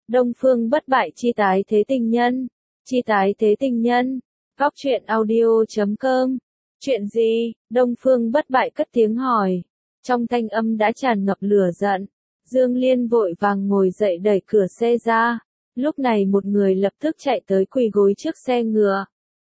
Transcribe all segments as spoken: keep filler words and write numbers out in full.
Đông Phương Bất Bại chi tái thế tình nhân. Chi tái thế tình nhân. Góc truyện audio chấm com. Chuyện gì? Đông Phương Bất Bại cất tiếng hỏi. Trong thanh âm đã tràn ngập lửa giận. Dương Liên vội vàng ngồi dậy đẩy cửa xe ra. Lúc này một người lập tức chạy tới quỳ gối trước xe ngựa.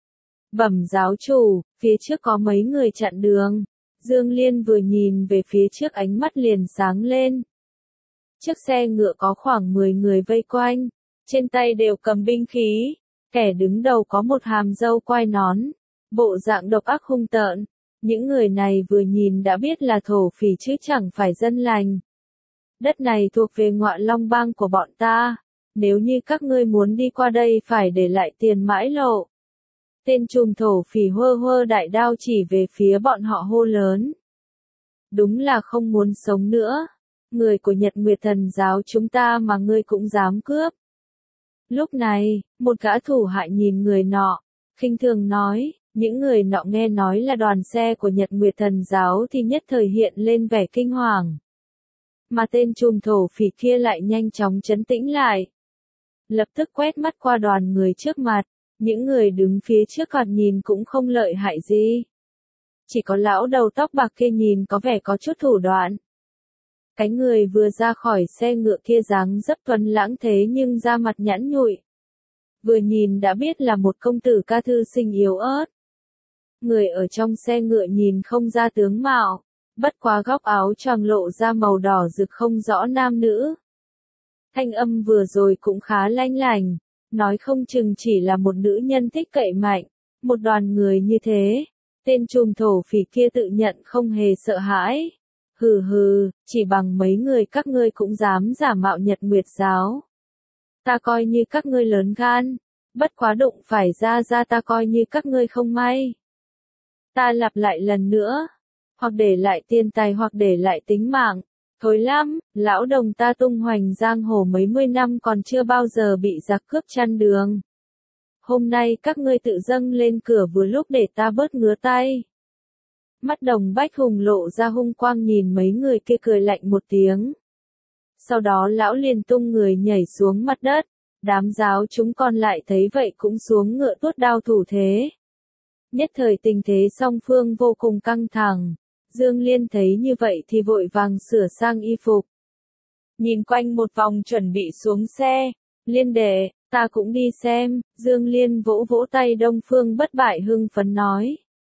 Bẩm giáo chủ, phía trước có mấy người chặn đường. Dương Liên vừa nhìn về phía trước ánh mắt liền sáng lên. Chiếc xe ngựa có khoảng mười người vây quanh, trên tay đều cầm binh khí, kẻ đứng đầu có một hàm râu quai nón, bộ dạng độc ác hung tợn. Những người này vừa nhìn đã biết là thổ phỉ chứ chẳng phải dân lành. Đất này thuộc về Ngọa Long bang của bọn ta, nếu như các ngươi muốn đi qua đây phải để lại tiền mãi lộ. Tên trùm thổ phỉ hơ hơ đại đao chỉ về phía bọn họ hô lớn. Đúng là không muốn sống nữa. Người của Nhật Nguyệt Thần giáo chúng ta mà ngươi cũng dám cướp. Lúc này, một gã thủ hạ nhìn người nọ, khinh thường nói, những người nọ nghe nói là đoàn xe của Nhật Nguyệt Thần giáo thì nhất thời hiện lên vẻ kinh hoàng. Mà tên trùm thổ phỉ kia lại nhanh chóng trấn tĩnh lại. Lập tức quét mắt qua đoàn người trước mặt, những người đứng phía trước còn nhìn cũng không lợi hại gì. Chỉ có lão đầu tóc bạc kia nhìn có vẻ có chút thủ đoạn. Cái người vừa ra khỏi xe ngựa kia dáng dấp tuấn lãng thế nhưng da mặt nhẵn nhụi. Vừa nhìn đã biết là một công tử ca thư sinh yếu ớt. Người ở trong xe ngựa nhìn không ra tướng mạo, bất quá góc áo choàng lộ ra màu đỏ rực không rõ nam nữ. Thanh âm vừa rồi cũng khá lanh lành, nói không chừng chỉ là một nữ nhân thích cậy mạnh, một đoàn người như thế. Tên trùm thổ phỉ kia tự nhận không hề sợ hãi. Hừ hừ, chỉ bằng mấy người các ngươi cũng dám giả mạo Nhật Nguyệt giáo. Ta coi như các ngươi lớn gan, bất quá đụng phải ra ra ta coi như các ngươi không may. Ta lặp lại lần nữa, hoặc để lại tiền tài hoặc để lại tính mạng. Thối lắm, lão đồng ta tung hoành giang hồ mấy mươi năm còn chưa bao giờ bị giặc cướp chăn đường. Hôm nay các ngươi tự dâng lên cửa vừa lúc để ta bớt ngứa tay. Mắt Đồng Bách Hùng lộ ra hung quang nhìn mấy người kia cười lạnh một tiếng. Sau đó lão liền tung người nhảy xuống mặt đất, đám giáo chúng còn lại thấy vậy cũng xuống ngựa tuốt đao thủ thế. Nhất thời tình thế song phương vô cùng căng thẳng, Dương Liên thấy như vậy thì vội vàng sửa sang y phục. Nhìn quanh một vòng chuẩn bị xuống xe, Liên đệ, ta cũng đi xem, Dương Liên vỗ vỗ tay Đông Phương Bất Bại hưng phấn nói.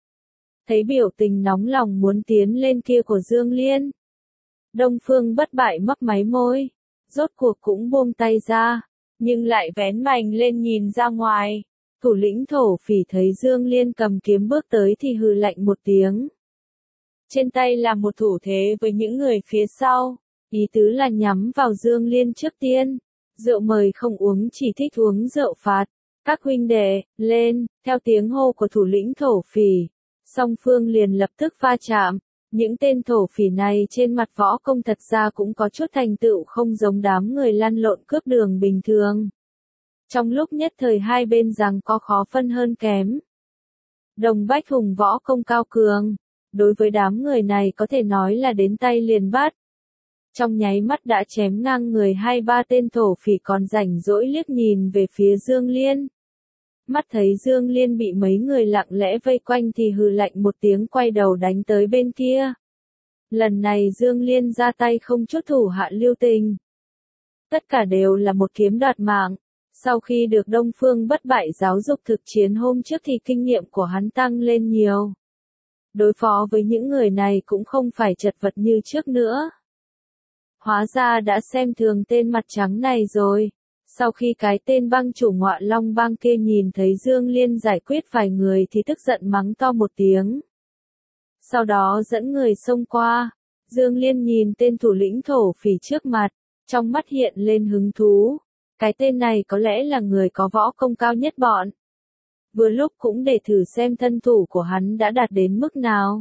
Thấy biểu tình nóng lòng muốn tiến lên kia của Dương Liên. Đông Phương Bất Bại mấp máy môi, rốt cuộc cũng buông tay ra, nhưng lại vén mành lên nhìn ra ngoài. Thủ lĩnh thổ phỉ thấy Dương Liên cầm kiếm bước tới thì hừ lạnh một tiếng. Trên tay là một thủ thế với những người phía sau, ý tứ là nhắm vào Dương Liên trước tiên. Rượu mời không uống chỉ thích uống rượu phạt. Các huynh đệ, lên, theo tiếng hô của thủ lĩnh thổ phỉ. Song phương liền lập tức va chạm, những tên thổ phỉ này trên mặt võ công thật ra cũng có chút thành tựu không giống đám người lăn lộn cướp đường bình thường. Trong lúc nhất thời hai bên giằng co khó phân hơn kém. Đồng Bách Hùng võ công cao cường, đối với đám người này có thể nói là đến tay liền bắt. Trong nháy mắt đã chém ngang người hai ba tên thổ phỉ còn rảnh rỗi liếc nhìn về phía Dương Liên. Mắt thấy Dương Liên bị mấy người lặng lẽ vây quanh thì hừ lạnh một tiếng quay đầu đánh tới bên kia. Lần này Dương Liên ra tay không chút thủ hạ lưu tình. Tất cả đều là một kiếm đoạt mạng. Sau khi được Đông Phương Bất Bại giáo dục thực chiến hôm trước thì kinh nghiệm của hắn tăng lên nhiều. Đối phó với những người này cũng không phải chật vật như trước nữa. Hóa ra đã xem thường tên mặt trắng này rồi. Sau khi cái tên bang chủ Ngọa Long bang kia nhìn thấy Dương Liên giải quyết vài người thì tức giận mắng to một tiếng. Sau đó dẫn người xông qua. Dương Liên nhìn tên thủ lĩnh thổ phỉ trước mặt, trong mắt hiện lên hứng thú. Cái tên này có lẽ là người có võ công cao nhất bọn. Vừa lúc cũng để thử xem thân thủ của hắn đã đạt đến mức nào.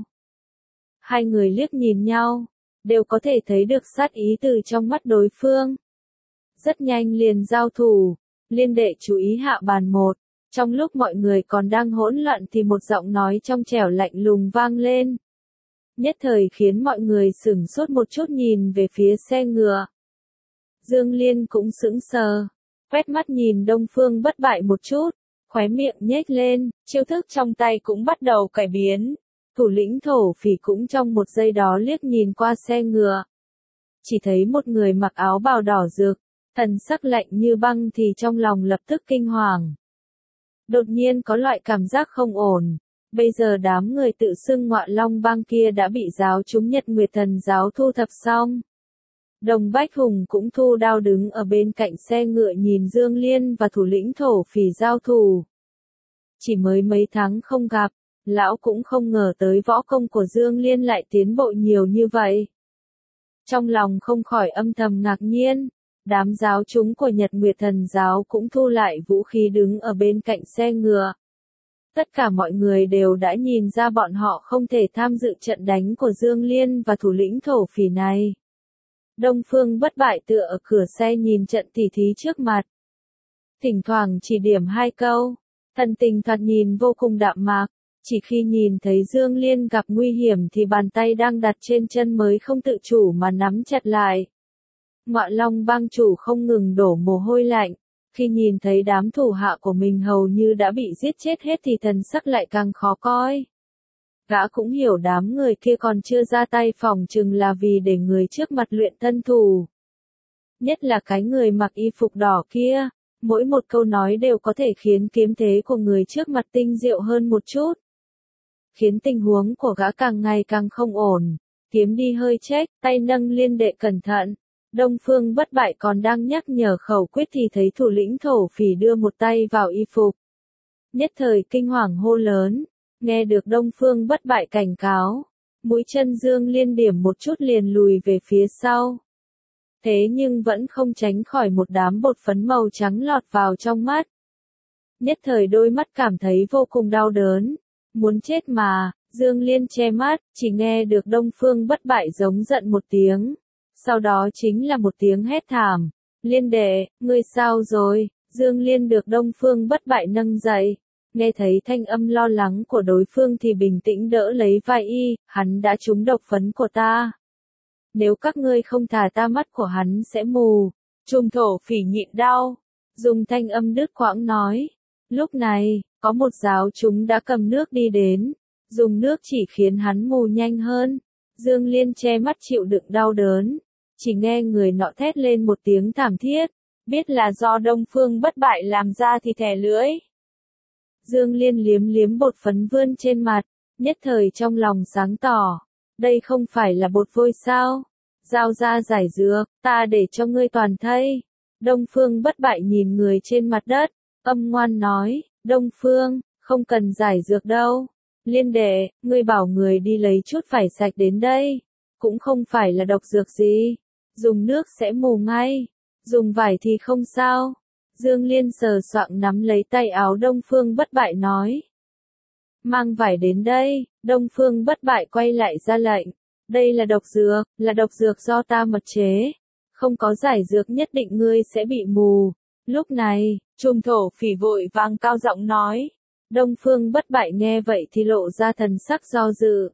Hai người liếc nhìn nhau, đều có thể thấy được sát ý từ trong mắt đối phương. Rất nhanh liền giao thủ, Liên đệ chú ý hạ bàn một. Trong lúc mọi người còn đang hỗn loạn thì một giọng nói trong trẻo lạnh lùng vang lên. Nhất thời khiến mọi người sửng sốt một chút nhìn về phía xe ngựa. Dương Liên cũng sững sờ, quét mắt nhìn Đông Phương Bất Bại một chút, khóe miệng nhếch lên, chiêu thức trong tay cũng bắt đầu cải biến. Thủ lĩnh thổ phỉ cũng trong một giây đó liếc nhìn qua xe ngựa. Chỉ thấy một người mặc áo bào đỏ rực, thần sắc lạnh như băng thì trong lòng lập tức kinh hoàng. Đột nhiên có loại cảm giác không ổn. Bây giờ đám người tự xưng Ngọa Long Bang kia đã bị giáo chúng Nhật Nguyệt Thần giáo thu thập xong. Đồng Bách Hùng cũng thu đao đứng ở bên cạnh xe ngựa nhìn Dương Liên và thủ lĩnh thổ phỉ giao thủ. Chỉ mới mấy tháng không gặp, lão cũng không ngờ tới võ công của Dương Liên lại tiến bộ nhiều như vậy. Trong lòng không khỏi âm thầm ngạc nhiên, đám giáo chúng của Nhật Nguyệt Thần giáo cũng thu lại vũ khí đứng ở bên cạnh xe ngựa. Tất cả mọi người đều đã nhìn ra bọn họ không thể tham dự trận đánh của Dương Liên và thủ lĩnh thổ phỉ này. Đông Phương Bất Bại tựa ở cửa xe nhìn trận tỉ thí trước mặt. Thỉnh thoảng chỉ điểm hai câu, thần tình thoạt nhìn vô cùng đạm mạc, chỉ khi nhìn thấy Dương Liên gặp nguy hiểm thì bàn tay đang đặt trên chân mới không tự chủ mà nắm chặt lại. Ngọa Long Bang chủ không ngừng đổ mồ hôi lạnh, khi nhìn thấy đám thủ hạ của mình hầu như đã bị giết chết hết thì thần sắc lại càng khó coi. Gã cũng hiểu đám người kia còn chưa ra tay phòng chừng là vì để người trước mặt luyện thân thủ. Nhất là cái người mặc y phục đỏ kia, mỗi một câu nói đều có thể khiến kiếm thế của người trước mặt tinh diệu hơn một chút. Khiến tình huống của gã càng ngày càng không ổn, kiếm đi hơi chết, tay nâng liên đệ cẩn thận. Đông Phương Bất Bại còn đang nhắc nhở khẩu quyết thì thấy thủ lĩnh thổ phỉ đưa một tay vào y phục. Nhất thời kinh hoàng hô lớn, nghe được Đông Phương Bất Bại cảnh cáo, mũi chân Dương Liên điểm một chút liền lùi về phía sau. Thế nhưng vẫn không tránh khỏi một đám bột phấn màu trắng lọt vào trong mắt. Nhất thời đôi mắt cảm thấy vô cùng đau đớn, muốn chết mà, Dương Liên che mắt, chỉ nghe được Đông Phương Bất Bại giống giận một tiếng. Sau đó chính là một tiếng hét thảm, Liên đệ, ngươi sao rồi? Dương Liên được Đông Phương Bất Bại nâng dậy, nghe thấy thanh âm lo lắng của đối phương thì bình tĩnh đỡ lấy vai y, hắn đã trúng độc phấn của ta. Nếu các ngươi không thả ta mắt của hắn sẽ mù. Trung thổ phỉ nhịn đau, dùng thanh âm đứt quãng nói. Lúc này, có một giáo chúng đã cầm nước đi đến, dùng nước chỉ khiến hắn mù nhanh hơn. Dương Liên che mắt chịu đựng đau đớn, chỉ nghe người nọ thét lên một tiếng thảm thiết, biết là do Đông Phương Bất Bại làm ra thì thè lưỡi. Dương Liên liếm liếm bột phấn vươn trên mặt, nhất thời trong lòng sáng tỏ, đây không phải là bột vôi sao? Giao ra giải dược, ta để cho ngươi toàn thây. Đông Phương Bất Bại nhìn người trên mặt đất, âm ngoan nói, Đông Phương, không cần giải dược đâu. Liên đệ, ngươi bảo người đi lấy chút vải sạch đến đây, cũng không phải là độc dược gì, dùng nước sẽ mù ngay, dùng vải thì không sao. Dương Liên sờ soạng nắm lấy tay áo Đông Phương Bất Bại nói. Mang vải đến đây, Đông Phương Bất Bại quay lại ra lệnh, đây là độc dược, là độc dược do ta mật chế, không có giải dược nhất định ngươi sẽ bị mù. Lúc này, Trung thổ phỉ vội vàng cao giọng nói. Đông Phương Bất Bại nghe vậy thì lộ ra thần sắc do dự.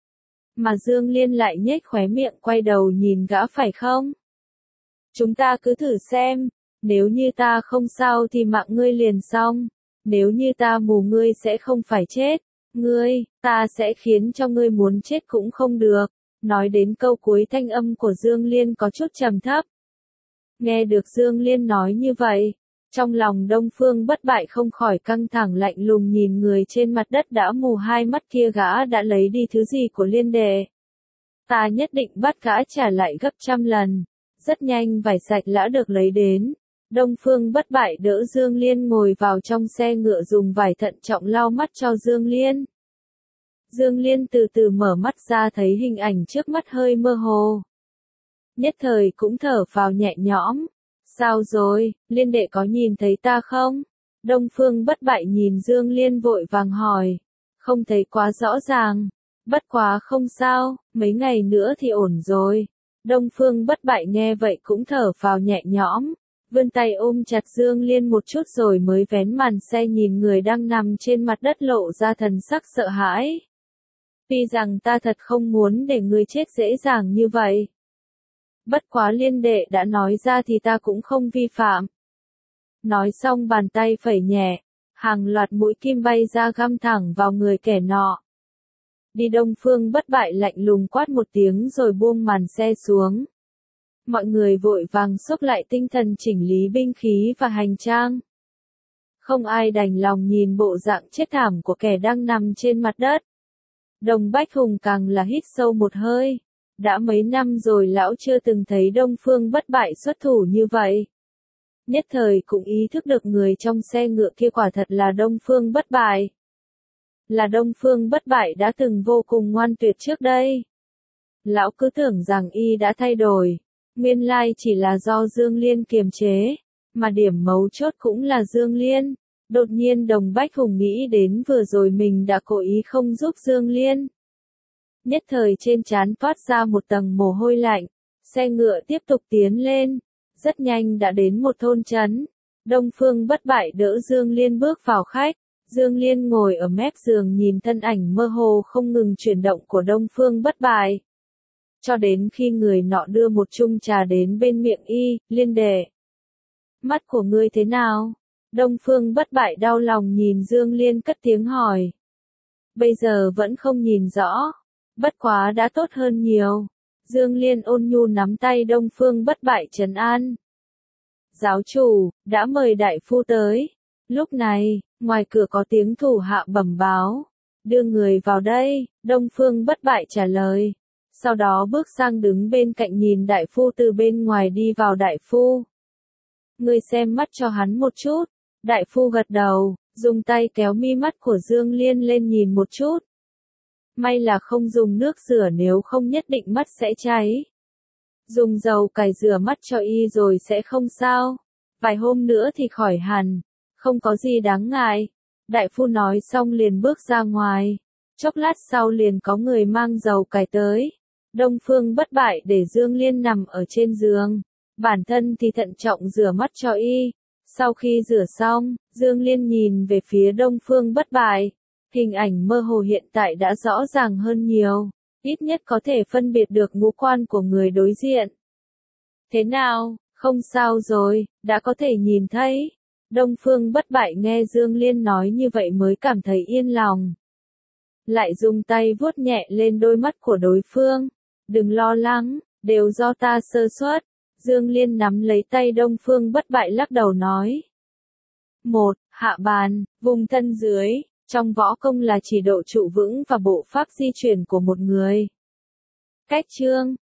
Mà Dương Liên lại nhếch khóe miệng quay đầu nhìn gã phải không? Chúng ta cứ thử xem, nếu như ta không sao thì mạng ngươi liền xong, nếu như ta mù ngươi sẽ không phải chết, ngươi, ta sẽ khiến cho ngươi muốn chết cũng không được. Nói đến câu cuối thanh âm của Dương Liên có chút trầm thấp. Nghe được Dương Liên nói như vậy, trong lòng Đông Phương Bất Bại không khỏi căng thẳng lạnh lùng nhìn người trên mặt đất đã mù hai mắt kia, gã đã lấy đi thứ gì của Liên đệ. Ta nhất định bắt gã trả lại gấp trăm lần. Rất nhanh vải sạch đã được lấy đến. Đông Phương Bất Bại đỡ Dương Liên ngồi vào trong xe ngựa dùng vải thận trọng lau mắt cho Dương Liên. Dương Liên từ từ mở mắt ra thấy hình ảnh trước mắt hơi mơ hồ. Nhất thời cũng thở phào nhẹ nhõm. Sao rồi, Liên đệ có nhìn thấy ta không? Đông Phương Bất Bại nhìn Dương Liên vội vàng hỏi. Không thấy quá rõ ràng. Bất quá không sao, mấy ngày nữa thì ổn rồi. Đông Phương Bất Bại nghe vậy cũng thở phào nhẹ nhõm. Vươn tay ôm chặt Dương Liên một chút rồi mới vén màn xe nhìn người đang nằm trên mặt đất lộ ra thần sắc sợ hãi. Tuy rằng ta thật không muốn để ngươi chết dễ dàng như vậy. Bất quá Liên đệ đã nói ra thì ta cũng không vi phạm. Nói xong bàn tay phẩy nhẹ, hàng loạt mũi kim bay ra găm thẳng vào người kẻ nọ. Đi. Đông Phương Bất Bại lạnh lùng quát một tiếng rồi buông màn xe xuống. Mọi người vội vàng xốc lại tinh thần chỉnh lý binh khí và hành trang. Không ai đành lòng nhìn bộ dạng chết thảm của kẻ đang nằm trên mặt đất. Đồng Bách Hùng càng là hít sâu một hơi. Đã mấy năm rồi lão chưa từng thấy Đông Phương Bất Bại xuất thủ như vậy. Nhất thời cũng ý thức được người trong xe ngựa kia quả thật là Đông Phương Bất Bại. Là Đông Phương Bất Bại đã từng vô cùng ngoan tuyệt trước đây. Lão cứ tưởng rằng y đã thay đổi. Nguyên lai chỉ là do Dương Liên kiềm chế. Mà điểm mấu chốt cũng là Dương Liên. Đột nhiên Đồng Bách Hùng nghĩ đến vừa rồi mình đã cố ý không giúp Dương Liên. Nhất thời trên trán toát ra một tầng mồ hôi lạnh. Xe ngựa tiếp tục tiến lên. Rất nhanh đã đến một thôn trấn. Đông Phương Bất Bại đỡ Dương Liên bước vào khách. Dương Liên ngồi ở mép giường nhìn thân ảnh mơ hồ không ngừng chuyển động của Đông Phương Bất Bại. Cho đến khi người nọ đưa một chung trà đến bên miệng y, Liên đệ. Mắt của ngươi thế nào? Đông Phương Bất Bại đau lòng nhìn Dương Liên cất tiếng hỏi. Bây giờ vẫn không nhìn rõ. Bất quá đã tốt hơn nhiều. Dương Liên ôn nhu nắm tay Đông Phương Bất Bại trấn an. Giáo chủ, đã mời đại phu tới. Lúc này, ngoài cửa có tiếng thủ hạ bẩm báo. Đưa người vào đây, Đông Phương Bất Bại trả lời. Sau đó bước sang đứng bên cạnh nhìn đại phu từ bên ngoài đi vào. Đại phu. Ngươi xem mắt cho hắn một chút. Đại phu gật đầu, dùng tay kéo mi mắt của Dương Liên lên nhìn một chút. May là không dùng nước rửa nếu không nhất định mắt sẽ cháy. Dùng dầu cải rửa mắt cho y rồi sẽ không sao. Vài hôm nữa thì khỏi hẳn. Không có gì đáng ngại. Đại phu nói xong liền bước ra ngoài. Chốc lát sau liền có người mang dầu cải tới. Đông Phương Bất Bại để Dương Liên nằm ở trên giường. Bản thân thì thận trọng rửa mắt cho y. Sau khi rửa xong, Dương Liên nhìn về phía Đông Phương Bất Bại. Hình ảnh mơ hồ hiện tại đã rõ ràng hơn nhiều. Ít nhất có thể phân biệt được ngũ quan của người đối diện. Thế nào, không sao rồi, đã có thể nhìn thấy. Đông Phương Bất Bại nghe Dương Liên nói như vậy mới cảm thấy yên lòng. Lại dùng tay vuốt nhẹ lên đôi mắt của đối phương. Đừng lo lắng, đều do ta sơ suất. Dương Liên nắm lấy tay Đông Phương Bất Bại lắc đầu nói. Một, hạ bàn, vùng thân dưới. Trong võ công là chỉ độ trụ vững và bộ pháp di chuyển của một người. Cách chương